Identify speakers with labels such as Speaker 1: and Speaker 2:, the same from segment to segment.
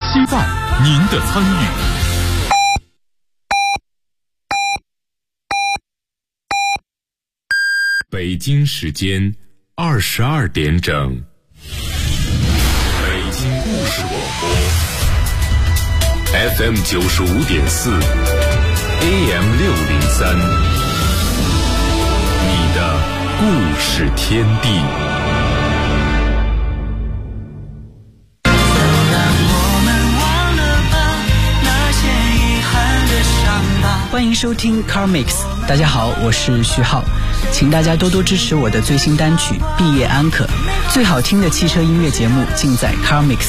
Speaker 1: 期待您的参与。北京时间22点整，北京故事广播 FM 95.4 AM 603，你的故事天地。
Speaker 2: 欢迎收听 Car Mix， 大家好，我是徐浩，请大家多多支持我的最新单曲《毕业安可》，最好听的汽车音乐节目尽在 Car Mix。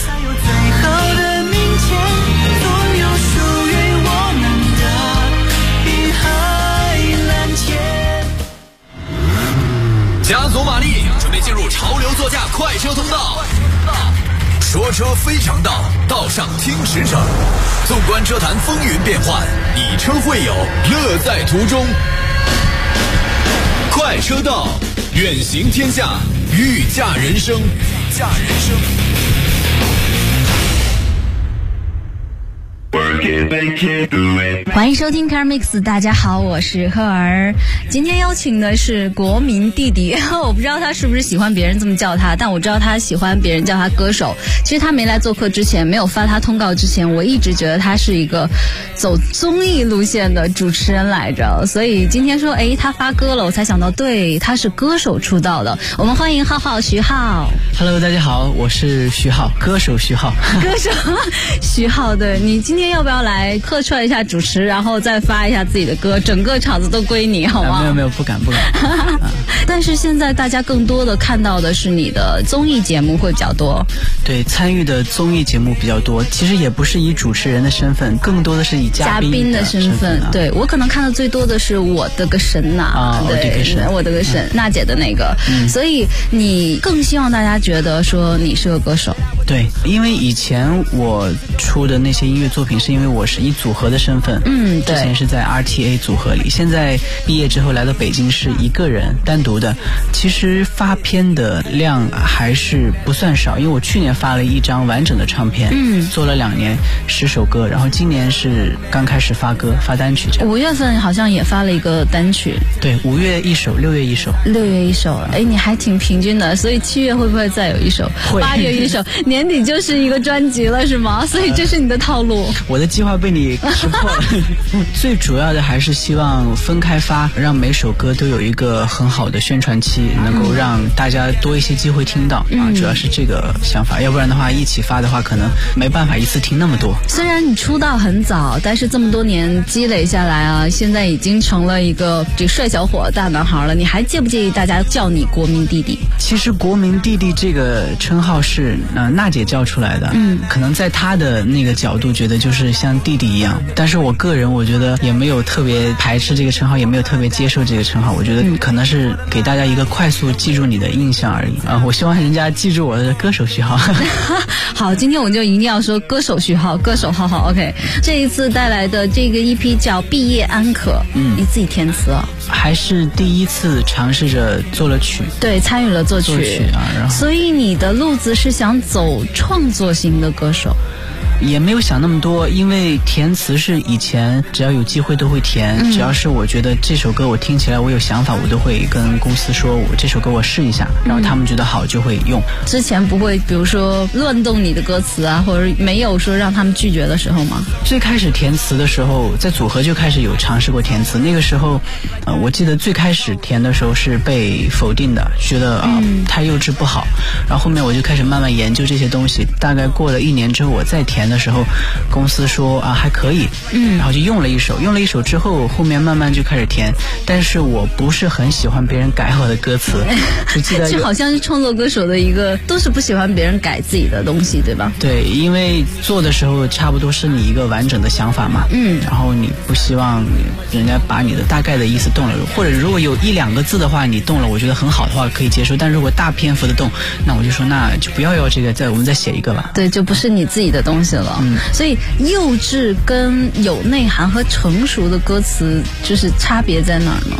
Speaker 3: 加足马力，准备进入潮流座驾快车通道。说车非常道，道上听驰骋。纵观车坛风云变幻，以车会友，乐在途中。快车道，远行天下，御驾人生。
Speaker 4: 欢迎收听 Car Mix， 大家好，我是赫儿。今天邀请的是国民弟弟，我不知道他是不是喜欢别人这么叫他，但我知道他喜欢别人叫他歌手。其实他没来做客之前，没有发他通告之前，我一直觉得他是一个走综艺路线的主持人来着，所以今天说他发歌了，我才想到，对，他是歌手出道的。我们欢迎浩浩徐浩。
Speaker 2: Hello， 大家好，我是徐浩，歌手徐浩。
Speaker 4: 歌手徐浩，对，你今天要不要来客串一下主持，然后再发一下自己的歌，整个场子都归你好吗？
Speaker 2: 没有，不敢
Speaker 4: 但是现在大家更多的看到的是你的综艺节目会比较多。
Speaker 2: 对，参与的综艺节目比较多，其实也不是以主持人的身份，更多的是以嘉宾的身份。
Speaker 4: 对，我可能看的最多的是我的个神呐，对，我的个神，娜姐的那个。所以你更希望大家觉得说你是个歌手。
Speaker 2: 对，因为以前我出的那些音乐作品是因为我是以组合的身份，对，之前是在 RTA 组合里，现在毕业之后来到北京是一个人单独的。其实发片的量还是不算少，因为我去年发了一张完整的唱片，做了2年10首歌，然后今年是刚开始发歌发单曲这样。
Speaker 4: 5月份好像也发了一个单曲，
Speaker 2: 对，5月1首，6月1首
Speaker 4: ，6月1首，你还挺平均的，所以7月会不会再有1首？8月1首，年底就是一个专辑了是吗？所以这是你的套路。
Speaker 2: 我的计划被你识破了。最主要的还是希望分开发，让每首歌都有一个很好的宣传期，能够让大家多一些机会听到主要是这个想法，要不然的话一起发的话可能没办法一次听那么多。
Speaker 4: 虽然你出道很早，但是这么多年积累下来啊，现在已经成了一个这帅小伙大男孩了，你还介不介意大家叫你国民弟弟？
Speaker 2: 其实国民弟弟这个称号是娜姐叫出来的，可能在她的那个角度觉得就是像弟弟一样，但是我个人我觉得也没有特别排斥这个称号，也没有特别接受这个称号，我觉得可能是给大家一个快速记住你的印象而已我希望人家记住我的歌手徐浩。
Speaker 4: 好，今天我就一定要说歌手徐浩，歌手浩浩。 OK， 这一次带来的这个 EP 叫毕业安可，你自己填词啊？
Speaker 2: 还是第一次尝试着做了曲，
Speaker 4: 对，参与了作曲
Speaker 2: 然后
Speaker 4: 所以你的路子是想走创作型的歌手？
Speaker 2: 也没有想那么多，因为填词是以前只要有机会都会填，只要是我觉得这首歌我听起来我有想法，我都会跟公司说我这首歌我试一下，然后他们觉得好就会用。
Speaker 4: 之前不会比如说乱动你的歌词啊，或者没有说让他们拒绝的时候吗？
Speaker 2: 最开始填词的时候，在组合就开始有尝试过填词，那个时候我记得最开始填的时候是被否定的，觉得太幼稚不好，然后后面我就开始慢慢研究这些东西，大概过了1年之后我再填的时候，公司说还可以，然后就用了一首之后，后面慢慢就开始填，但是我不是很喜欢别人改我的歌词，就记得
Speaker 4: 就好像是创作歌手的一个都是不喜欢别人改自己的东西，对吧？
Speaker 2: 对，因为做的时候差不多是你一个完整的想法嘛，然后你不希望人家把你的大概的意思动了，或者如果有1、2个字的话你动了，我觉得很好的话可以接受，但如果大篇幅的动，那我就说那就不要这个，我们再写一个吧。
Speaker 4: 对，就不是你自己的东西了。所以幼稚跟有内涵和成熟的歌词就是差别在哪儿呢？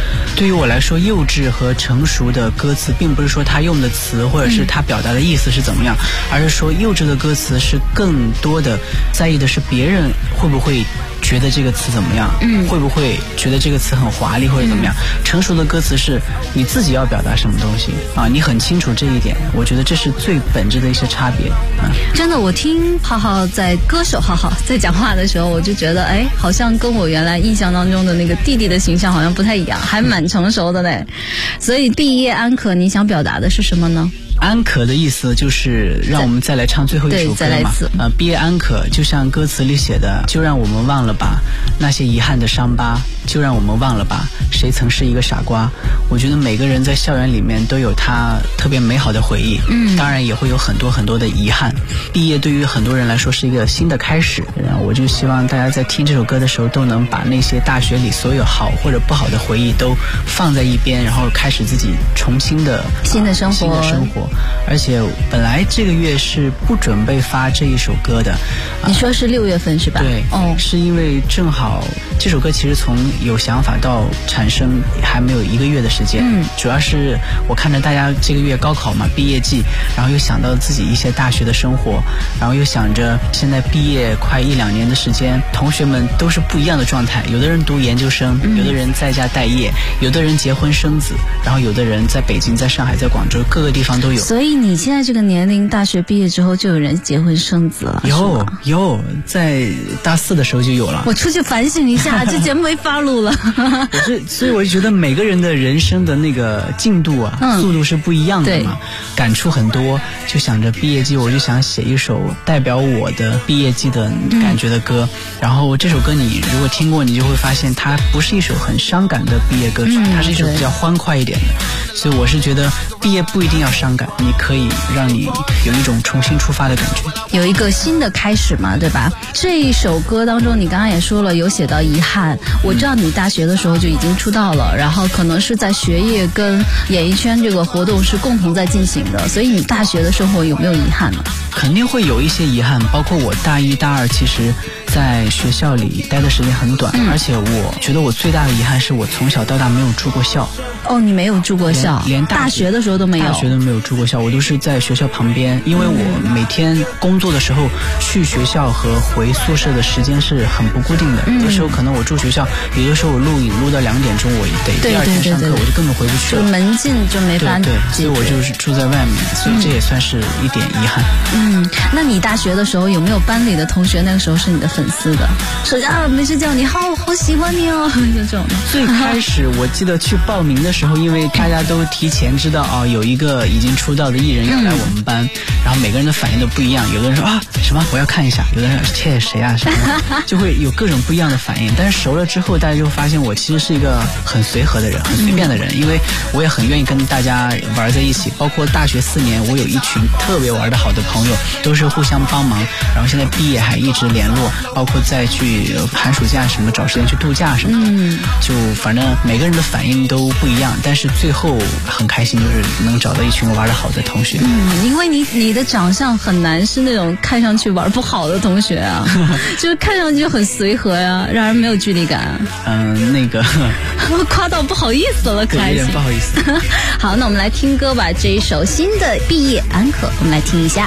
Speaker 2: 对于我来说，幼稚和成熟的歌词并不是说他用的词或者是他表达的意思是怎么样，而是说幼稚的歌词是更多的在意的是别人会不会觉得这个词怎么样，会不会觉得这个词很华丽或者怎么样。成熟的歌词是你自己要表达什么东西啊，你很清楚这一点，我觉得这是最本质的一些差别。
Speaker 4: 真的，我听浩浩在歌手浩浩在讲话的时候，我就觉得好像跟我原来印象当中的那个弟弟的形象好像不太一样，还蛮成熟的嘞。所以毕业安可，你想表达的是什么呢？
Speaker 2: 安可的意思就是让我们再来唱最后一首歌嘛。毕业安可就像歌词里写的，就让我们忘了吧那些遗憾的伤疤，就让我们忘了吧谁曾是一个傻瓜。我觉得每个人在校园里面都有他特别美好的回忆，当然也会有很多很多的遗憾。毕业对于很多人来说是一个新的开始，我就希望大家在听这首歌的时候都能把那些大学里所有好或者不好的回忆都放在一边，然后开始自己重新的
Speaker 4: 新的生
Speaker 2: 活。而且本来这个月是不准备发这一首歌的，
Speaker 4: 你说是6月份是吧？
Speaker 2: 对，是因为正好这首歌其实从有想法到产生还没有1个月的时间，主要是我看着大家这个月高考嘛，毕业季，然后又想到自己一些大学的生活，然后又想着现在毕业快1-2年的时间，同学们都是不一样的状态，有的人读研究生，有的人在家待业，有的人结婚生子，然后有的人在北京、在上海、在广州，各个地方都有。
Speaker 4: 所以你现在这个年龄，大学毕业之后就有人结婚生子了？
Speaker 2: 有，在大4的时候就有了。
Speaker 4: 我出去反省一下，这节目没法录了。
Speaker 2: 所以我就觉得每个人的人生的那个进度速度是不一样的嘛，感触很多。就想着毕业季，我就想写一首代表我的毕业季的感觉的歌。然后这首歌你如果听过，你就会发现它不是一首很伤感的毕业歌曲，它是一首比较欢快一点的。所以我是觉得毕业不一定要伤感，你可以让你有一种重新出发的感觉，
Speaker 4: 有一个新的开始嘛，对吧？这一首歌当中，你刚刚也说了有写到遗憾。我知道你大学的时候就已经出道了，然后可能是在学业跟演艺圈这个活动是共同在进行的，所以你大学的生活有没有遗憾呢？
Speaker 2: 肯定会有一些遗憾，包括我大1、大2其实在学校里待的时间很短，而且我觉得我最大的遗憾是我从小到大没有住过校。
Speaker 4: 你没有住过校，
Speaker 2: 连
Speaker 4: 大学的时候都没有？
Speaker 2: 大学都没有住过校，我都是在学校旁边，因为我每天工作的时候去学校和回宿舍的时间是很不固定的，有的时候可能我住学校，有的时候我录影录到2点钟，我得第二天上课，我就根本回不去了，
Speaker 4: 就门禁就没法
Speaker 2: 对，所以我就是住在外面，所以这也算是一点遗憾。
Speaker 4: 那你大学的时候有没有班里的同学那个时候是你的粉丝的，说没事叫你好喜欢你哦，就这种的？
Speaker 2: 最开始我记得去报名的时候，因为大家都提前知道有一个已经出道的艺人要来我们班，然后每个人的反应都不一样，有的人说什么我要看一下，有的人说切谁啊什么，就会有各种不一样的反应。但是熟了之后，大家就发现我其实是一个很随和的人，很随便的人，因为我也很愿意跟大家玩在一起。包括大学4年，我有一群特别玩得好的朋友，都是互相帮忙，然后现在毕业还一直联络，包括再去寒暑假什么找时间去度假什么的，就反正每个人的反应都不一样，但是最后很开心，就是能找到一群玩得好的同学。
Speaker 4: 因为你的长相很难是那种看上去玩不好的同学啊，就是看上去很随和呀，让人没有距离感。
Speaker 2: 那个
Speaker 4: 夸到不好意思了，可爱
Speaker 2: 有点不好意思。
Speaker 4: 好，那我们来听歌吧，这一首新的毕业安可，我们来听一下。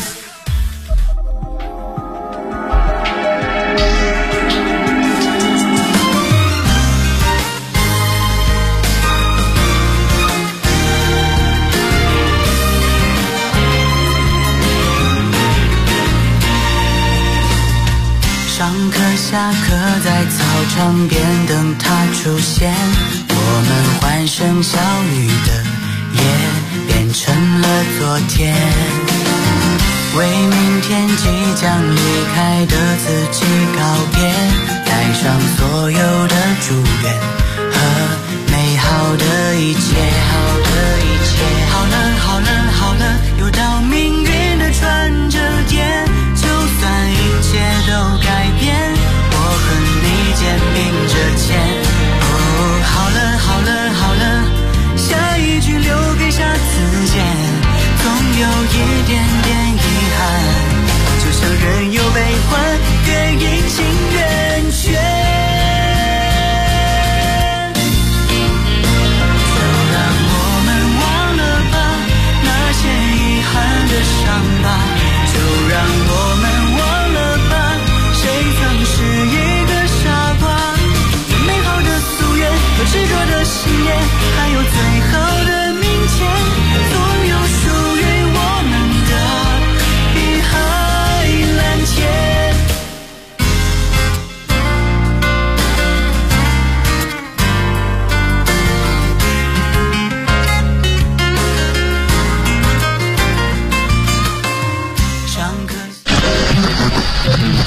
Speaker 2: 上课下课在操场边等他出现，我们欢声笑语的夜变成了昨天，为明天即将离开的自己告别，带上所有的祝愿和美好的一切。好了好了好了，又到命运的转折点，就算一切都改变，我和你肩并着肩。好了好了好了，下一句留给下次见，总有一点点遗憾，就像人有悲欢，月阴晴圆缺。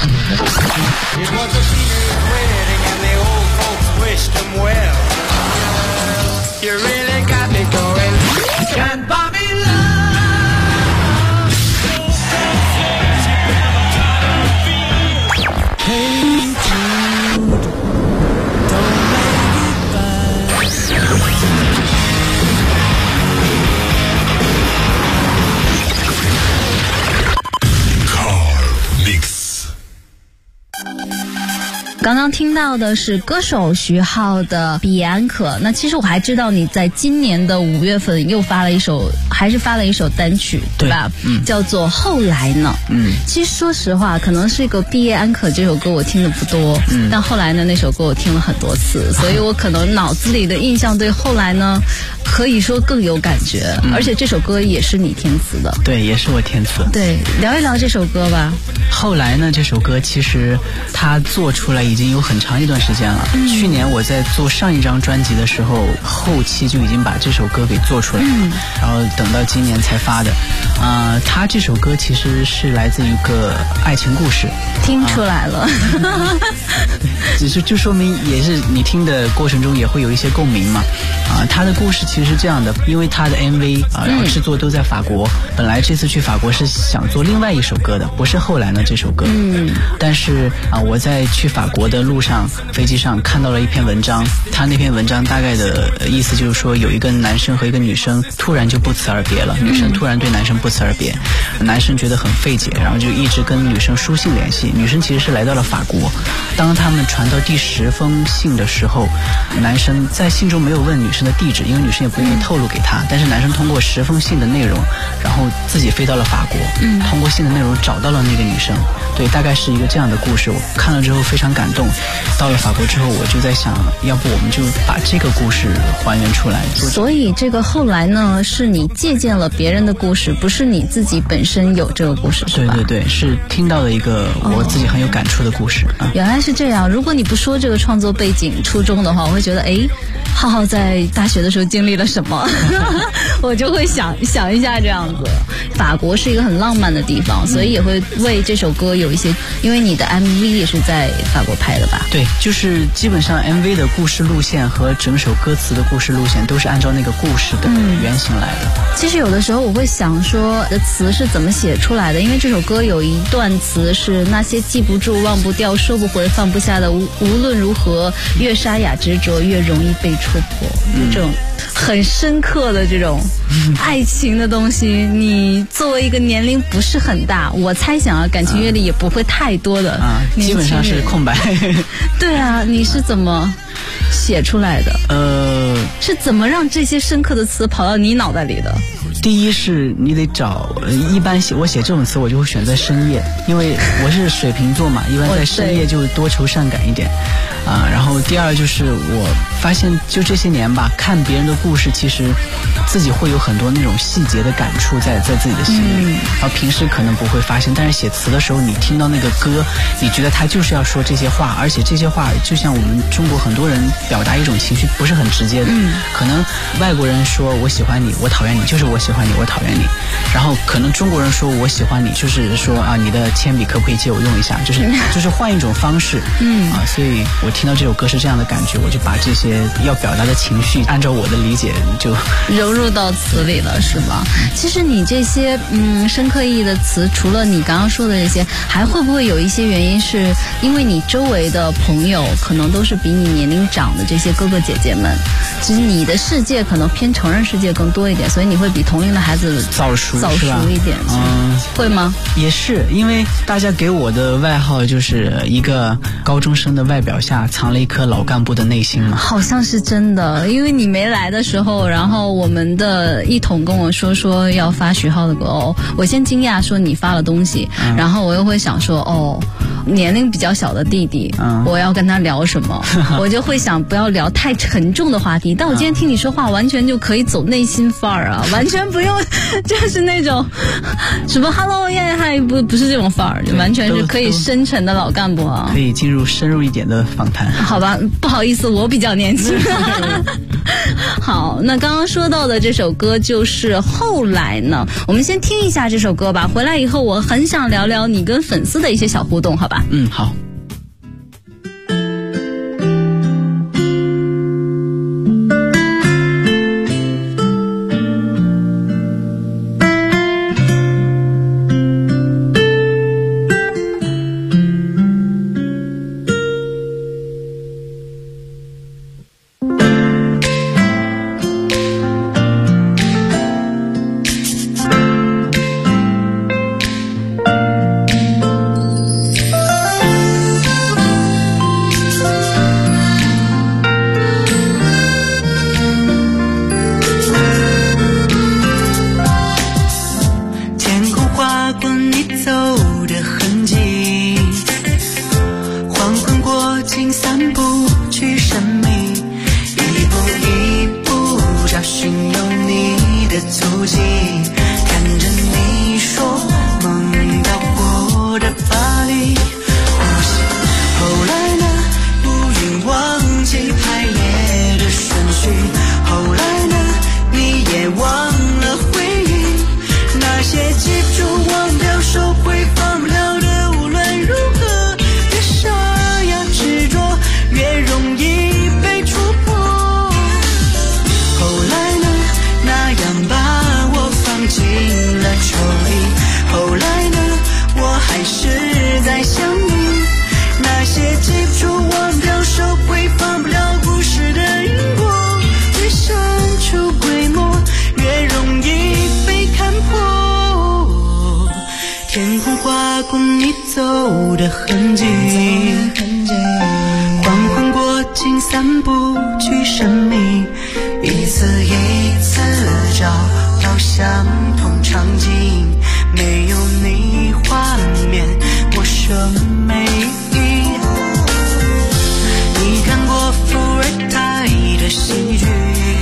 Speaker 4: 刚刚听到的是歌手徐浩的《比安可》。那其实我还知道你在今年的5月份又发了一首单曲，对吧？叫做《后来呢》。其实说实话，可能是一个《毕业安可》这首歌我听的不多，但后来呢那首歌我听了很多次，所以我可能脑子里的印象对后来呢可以说更有感觉，而且这首歌也是你填词的。
Speaker 2: 对，也是我填词。
Speaker 4: 对，聊一聊这首歌吧。
Speaker 2: 后来呢，这首歌其实它做出来已经有很长一段时间了。去年我在做上一张专辑的时候，后期就已经把这首歌给做出来了，然后等到今年才发的。它这首歌其实是来自一个爱情故事，
Speaker 4: 听出来了。
Speaker 2: 只是就说明也是你听的过程中也会有一些共鸣嘛。他的故事其实是这样的，因为他的 MV 然后制作都在法国，本来这次去法国是想做另外一首歌的，不是后来呢这首歌。但是我在去法国的路上，飞机上看到了一篇文章，他那篇文章大概的意思就是说，有一个男生和一个女生突然就不辞而别了，女生突然对男生不辞而别，男生觉得很费解，然后就一直跟女生书信联系。女生其实是来到了法国，当他们传到第10封信的时候，男生在信中没有问女生的地址，因为女生也不愿意透露给他，但是男生通过10封信的内容，然后自己飞到了法国，通过信的内容找到了那个女生。对，大概是一个这样的故事。我看了之后非常感动，到了法国之后我就在想，要不我们就把这个故事还原出来。
Speaker 4: 所以这个后来呢，是你借鉴了别人的故事，不是你自己本身有这个故事，是吧？
Speaker 2: 对对对，是听到的一个我自己很有感触的故事。
Speaker 4: 原来是这样。如果你不说这个创作背景初衷的话，我会觉得浩浩在大学的时候经历了什么我就会想一下这样子。法国是一个很浪漫的地方，所以也会为这首歌有一些，因为你的 MV 也是在法国拍的吧？
Speaker 2: 对，就是基本上 MV 的故事路线和整首歌词的故事路线都是按照那个故事的原型来的。
Speaker 4: 其实有的时候我会想说的词是怎么写出来的，因为这首歌有一段词是那些记不住忘不掉收不回放不下的，无论如何越沙哑执着越容易被戳破，这种很深刻的这种爱情的东西，你作为一个年龄不是很大，我猜想感情阅历也不会太多的
Speaker 2: 基本上是空白
Speaker 4: 对啊，你是怎么写出来的？是怎么让这些深刻的词跑到你脑袋里的？
Speaker 2: 第一是你得找，一般我写这种词我就会选在深夜，因为我是水瓶座嘛，一般在深夜就多愁善感一点然后第二就是我发现就这些年吧，看别人的故事，其实自己会有很多那种细节的感触在自己的心里，然后平时可能不会发现，但是写词的时候你听到那个歌，你觉得他就是要说这些话，而且这些话就像我们中国很多人表达一种情绪不是很直接的，可能外国人说我喜欢你我讨厌你，就是我喜欢你我讨厌你，然后可能中国人说我喜欢你就是说你的铅笔可不可以借我用一下，就是换一种方式所以我听到这首歌是这样的感觉，我就把这些要表达的情绪按照我的理解就
Speaker 4: 融入到词里了，是吗？其实你这些深刻意义的词，除了你刚刚说的这些，还会不会有一些原因是因为你周围的朋友可能都是比你年龄长的这些哥哥姐姐们，其实你的世界可能偏成人世界更多一点，所以你会比同龄的孩子早熟一点，会吗？
Speaker 2: 也是，因为大家给我的外号就是一个高中生的外表下藏了一颗老干部的内心嘛。
Speaker 4: 好像是真的，因为你没来的时候，然后我们的一统跟我说要发徐浩的歌我先惊讶说你发了东西，然后我又会想说年龄比较小的弟弟，我要跟他聊什么我就会想不要聊太沉重的话题，但我今天听你说话完全就可以走内心范儿完全不用就是那种什么 hello 耶嗨，不是这种范儿，完全是可以深沉的老干部
Speaker 2: 可以进入深入一点的访谈。
Speaker 4: 好吧，不好意思，我比较年轻好，那刚刚说到的这首歌就是后来呢，我们先听一下这首歌吧。回来以后，我很想聊聊你跟粉丝的一些小互动，好吧？
Speaker 2: 好。
Speaker 5: 走的痕迹，缓缓过境散步去生命，一次一次找到相同场景，没有你画面我生没意。你看过伏尔泰的戏剧，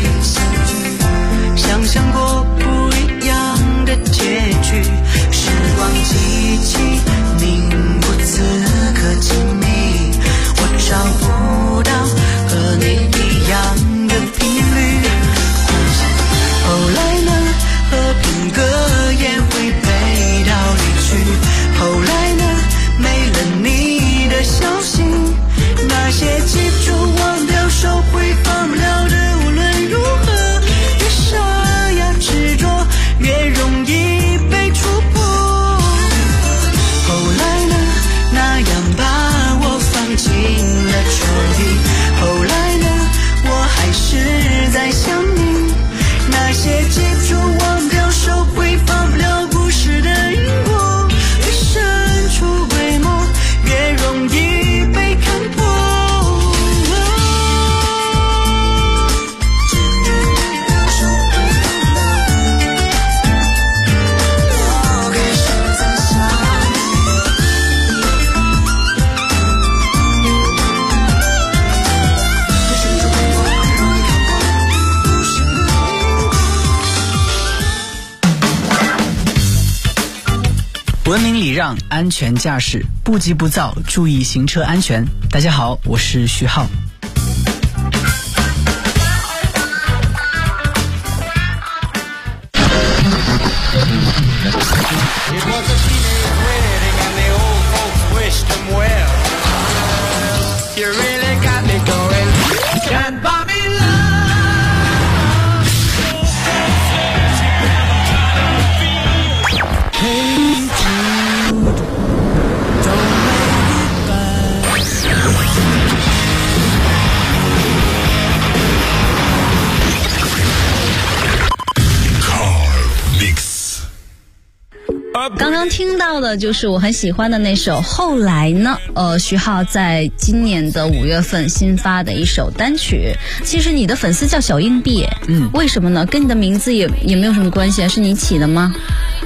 Speaker 5: 想象过不一样的结局，时光机器凝固此刻静谧，我找不到和你一样的频率。后来呢，和平歌也会背道离去，后来呢，没了你的消息，那些记不住忘掉收回放不了的，无论如何越傻呀执着越容易被触碰。后来呢，那样把我放进了抽屉，后来呢，我还是在想你，那些记不住忘掉收回放不了故事的因果，越深出规模越容易被看破。
Speaker 2: 文明礼让，安全驾驶，不急不躁，注意行车安全。大家好，我是徐浩。
Speaker 4: 刚刚听到的就是我很喜欢的那首《后来呢》，徐浩在今年的5月份新发的一首单曲。其实你的粉丝叫小硬币，为什么呢？跟你的名字也没有什么关系啊？是你起的吗？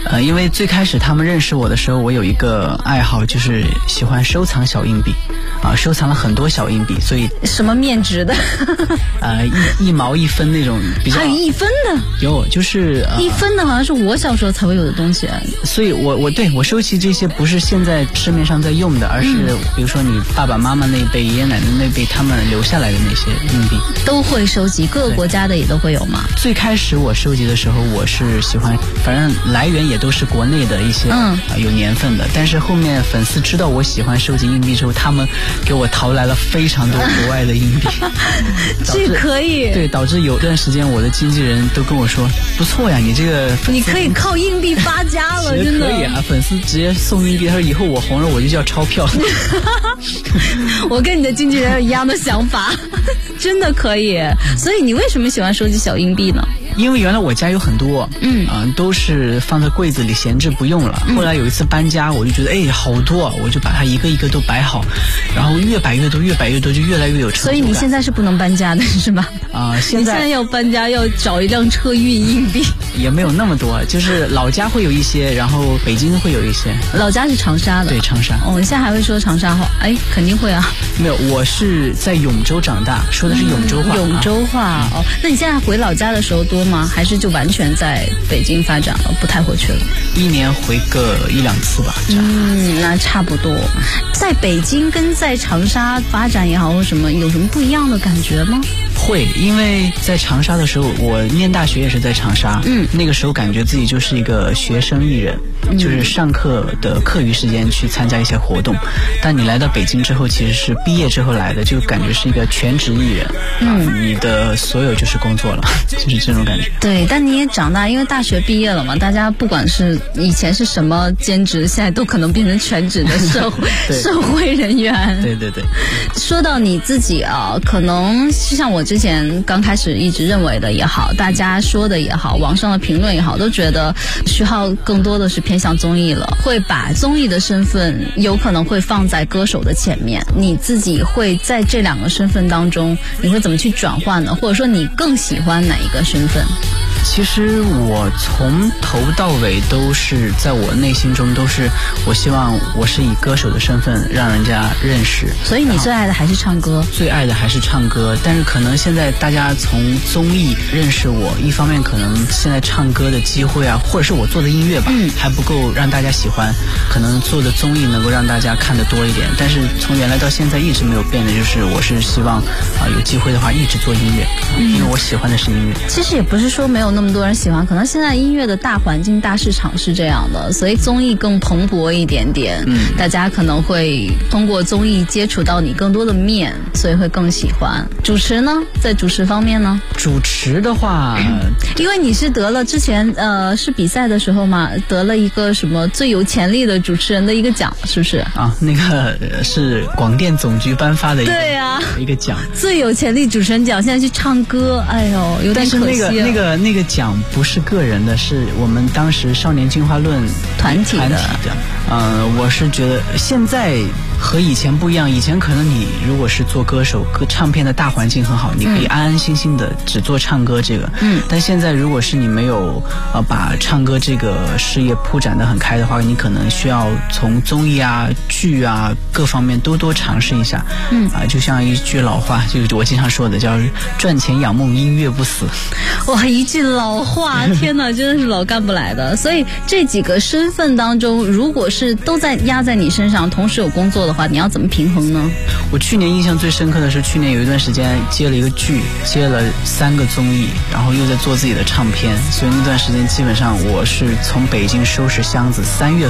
Speaker 2: 因为最开始他们认识我的时候，我有一个爱好，就是喜欢收藏小硬币，收藏了很多小硬币，所以
Speaker 4: 什么面值的？
Speaker 2: 一毛1分那种比较。
Speaker 4: 还有1分的？
Speaker 2: 有，就是
Speaker 4: 1分的好像是我小时候才会有的东西。
Speaker 2: 所以我收集这些不是现在市面上在用的，而是比如说你爸爸妈妈那一辈、爷爷奶奶那一辈他们留下来的那些硬币。
Speaker 4: 都会收集，各个国家的也都会有吗？
Speaker 2: 最开始我收集的时候，我是喜欢，反正来源也都是国内的一些有年份的。但是后面粉丝知道我喜欢收集硬币之后，他们给我淘来了非常多国外的硬币。
Speaker 4: 这可以。
Speaker 2: 对，导致有段时间我的经纪人都跟我说，不错呀，你这个
Speaker 4: 你可以靠硬币发家了，真的。
Speaker 2: 可以啊，粉丝直接送硬币，他说以后我红了我就叫钞票。
Speaker 4: 我跟你的经纪人有一样的想法，真的可以。所以你为什么喜欢收集小硬币呢？
Speaker 2: 因为原来我家有很多，都是放在柜子里闲置不用了。后来有一次搬家，我就觉得好多，我就把它一个一个都摆好，然后越摆越多，越摆越多，就越来越有成就感。
Speaker 4: 所以你现在是不能搬家的是吧？
Speaker 2: 现在
Speaker 4: 要搬家要找一辆车运硬币。
Speaker 2: 也没有那么多，就是老家会有一些，然后北京会有一些。
Speaker 4: 老家是长沙的。
Speaker 2: 对，长沙。
Speaker 4: 你现在还会说长沙话？肯定会啊。
Speaker 2: 没有，我是在永州长大，说的是永州话。
Speaker 4: 永州话那你现在回老家的时候多吗？还是就完全在北京发展了，不太回去了
Speaker 2: ？1年回个1-2次吧。
Speaker 4: 那差不多。在北京跟在长沙发展也好，或什么有什么不一样的感觉吗？
Speaker 2: 会，因为在长沙的时候，我念大学也是在长沙。那个时候感觉自己就是一个学生艺人，就是上课的课余时间去参加一些活动。但你来到北京之后，其实是毕业之后来的，就感觉是一个全职艺人。你的所有就是工作了，就是这种感觉。
Speaker 4: 对，但你也长大，因为大学毕业了嘛，大家不管是以前是什么兼职，现在都可能变成全职的社会人员。
Speaker 2: 对对对。
Speaker 4: 说到你自己可能就像我之前刚开始一直认为的也好，大家说的也好，网上的评论也好，都觉得徐浩更多的是偏向综艺了，会把综艺的身份有可能会放在歌手的前面。你自己会在这2个身份当中，你会怎么去转换呢？或者说你更喜欢哪一个身份？
Speaker 2: 其实我从头到尾都是在我内心中都是我希望我是以歌手的身份让人家认识。
Speaker 4: 所以你最爱的还是唱歌？
Speaker 2: 最爱的还是唱歌，但是可能现在大家从综艺认识我，一方面可能现在唱歌的机会啊，或者是我做的音乐吧，还不够让大家喜欢，可能做的综艺能够让大家看得多一点。但是从原来到现在一直没有变的，就是我是希望有机会的话一直做音乐，因为我喜欢的是音乐。
Speaker 4: 其实也不是说没有那么多人喜欢，可能现在音乐的大环境大市场是这样的，所以综艺更蓬勃一点点，大家可能会通过综艺接触到你更多的面，所以会更喜欢。主持呢，在主持方面呢？
Speaker 2: 主持的话，
Speaker 4: 因为你是得了之前是比赛的时候嘛，得了一个什么最有潜力的主持人的一个奖，是不是？
Speaker 2: 那个是广电总局颁发的一个奖，
Speaker 4: 最有潜力主持人奖。现在去唱歌，有点可惜。
Speaker 2: 那个奖不是个人的，是我们当时少年进化论团体的。我是觉得现在和以前不一样，以前可能你如果是做歌手，唱片的大环境很好，你可以安安心心的只做唱歌这个。但现在如果是你没有把唱歌这个事业铺展得很开的话，你可能需要从综艺啊、剧啊各方面多尝试一下。就像一句老话，就是我经常说的，叫赚钱养梦，音乐不死。
Speaker 4: 哇，一句老话，天哪，真的是老干部来的。所以这几个身份当中，如果是都在压在你身上，同时有工作的话，你要怎么平衡呢？
Speaker 2: 我去年印象最深刻的是，去年有一段时间接了一个剧，接了3个综艺，然后又在做自己的唱片，所以那段时间基本上我是从北京收拾箱子，3月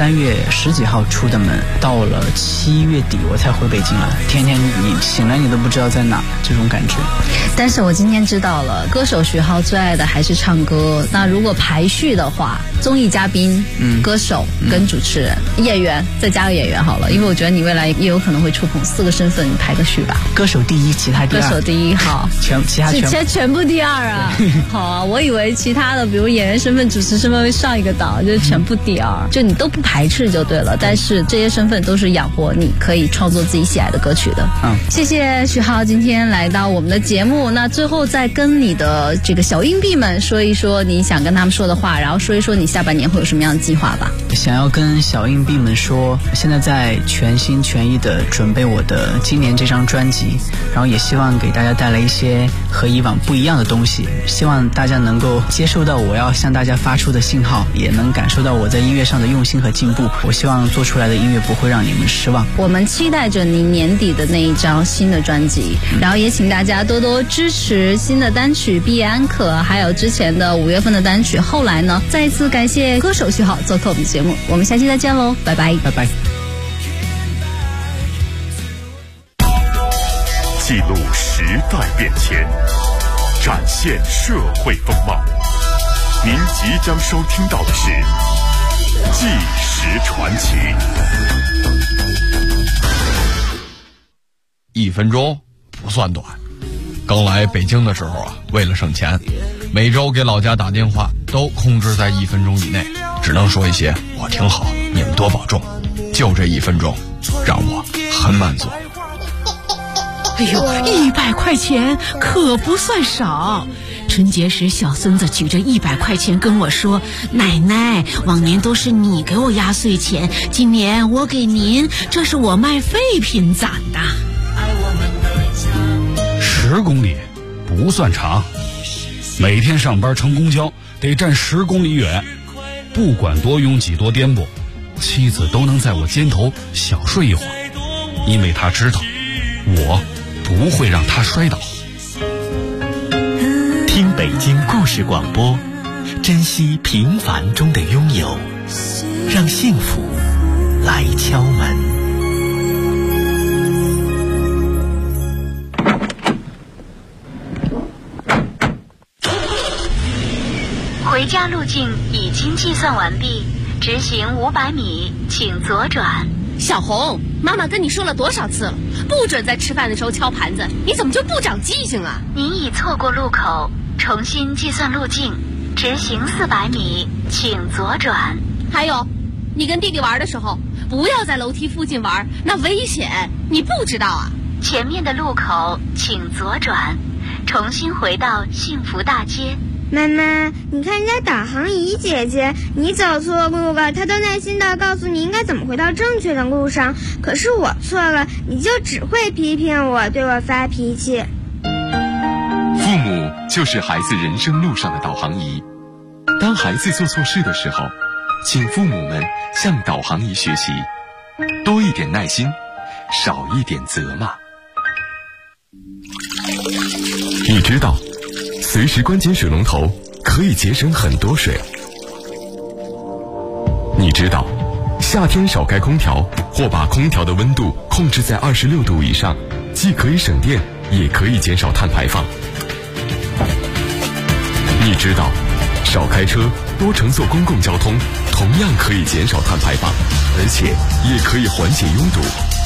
Speaker 2: 10几号出的门，到了7月底我才回北京来，天天你醒来你都不知道在哪，这种感觉。
Speaker 4: 但是我今天知道了，歌手徐浩最爱的还是唱歌。那如果排序的话，综艺嘉宾、歌手跟主持人、演员，再加个演员好了，因为我觉得觉得你未来也有可能会触碰4个身份，你排个序吧。
Speaker 2: 歌手第一，其他第二。
Speaker 4: 歌手第一，好，
Speaker 2: 其他
Speaker 4: 全部第二啊。好啊，我以为其他的，比如演员身份、主持身份会上一个档，就是全部第二，就你都不排斥就对了。但是这些身份都是养活你可以创作自己喜爱的歌曲的。谢谢许浩今天来到我们的节目。那最后再跟你的这个小硬币们说一说你想跟他们说的话，然后说一说你下半年会有什么样的计划吧。
Speaker 2: 想要跟小硬币们说，现在在全心全意的准备我的今年这张专辑，然后也希望给大家带来一些和以往不一样的东西，希望大家能够接受到我要向大家发出的信号，也能感受到我在音乐上的用心和进步。我希望做出来的音乐不会让你们失望。
Speaker 4: 我们期待着你年底的那一张新的专辑，然后也请大家多多支持新的单曲《毕业安可》，还有之前的5月份的单曲《后来呢》。再一次感谢歌手许浩做客我们的节目，我们下期再见喽，拜拜，
Speaker 2: 拜拜。
Speaker 6: 记录时代变迁，展现社会风貌。您即将收听到的是《纪实传奇》。
Speaker 7: 1分钟不算短。刚来北京的时候啊，为了省钱，每周给老家打电话都控制在1分钟以内，只能说一些我挺好，你们多保重。就这1分钟，让我很满足。
Speaker 8: 哎呦，100块钱可不算少。春节时，小孙子举着100块钱跟我说：“奶奶，往年都是你给我压岁钱，今年我给您，这是我卖废品攒的。
Speaker 9: ”10公里不算长，每天上班乘公交得站10公里远，不管多拥挤多颠簸，妻子都能在我肩头小睡一会儿，因为她知道我不会让她摔倒。
Speaker 10: 听北京故事广播，珍惜平凡中的拥有，让幸福来敲门。
Speaker 11: 回家路径已经计算完毕，直行500米，请左转。
Speaker 12: 小红，妈妈跟你说了多少次了，不准在吃饭的时候敲盘子，你怎么就不长记性啊？
Speaker 11: 您已错过路口，重新计算路径，直行400米，请左转。
Speaker 12: 还有，你跟弟弟玩的时候，不要在楼梯附近玩，那危险，你不知道啊？
Speaker 11: 前面的路口请左转，重新回到幸福大街。
Speaker 13: 妈妈，你看人家导航仪姐姐，你走错路了，她都耐心地告诉你应该怎么回到正确的路上。可是我错了，你就只会批评我，对我发脾气。
Speaker 14: 父母就是孩子人生路上的导航仪。当孩子做错事的时候，请父母们向导航仪学习，多一点耐心，少一点责骂。
Speaker 6: 你知道随时关紧水龙头可以节省很多水。你知道夏天少开空调或把空调的温度控制在26度以上，既可以省电也可以减少碳排放。你知道少开车多乘坐公共交通同样可以减少碳排放，而且也可以缓解拥堵。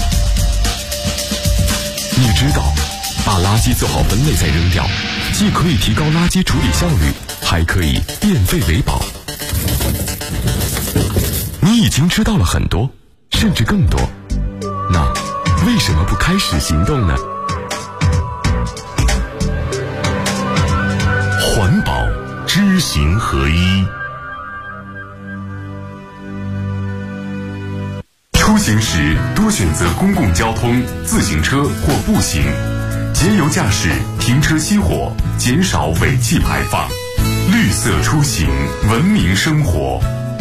Speaker 6: 你知道把垃圾做好分类再扔掉，既可以提高垃圾处理效率，还可以变废为宝。你已经知道了很多，甚至更多，那为什么不开始行动呢？环保知行合一。出行时多选择公共交通、自行车或步行，节油驾驶，停车熄火，减少尾气排放。绿色出行，文明生活。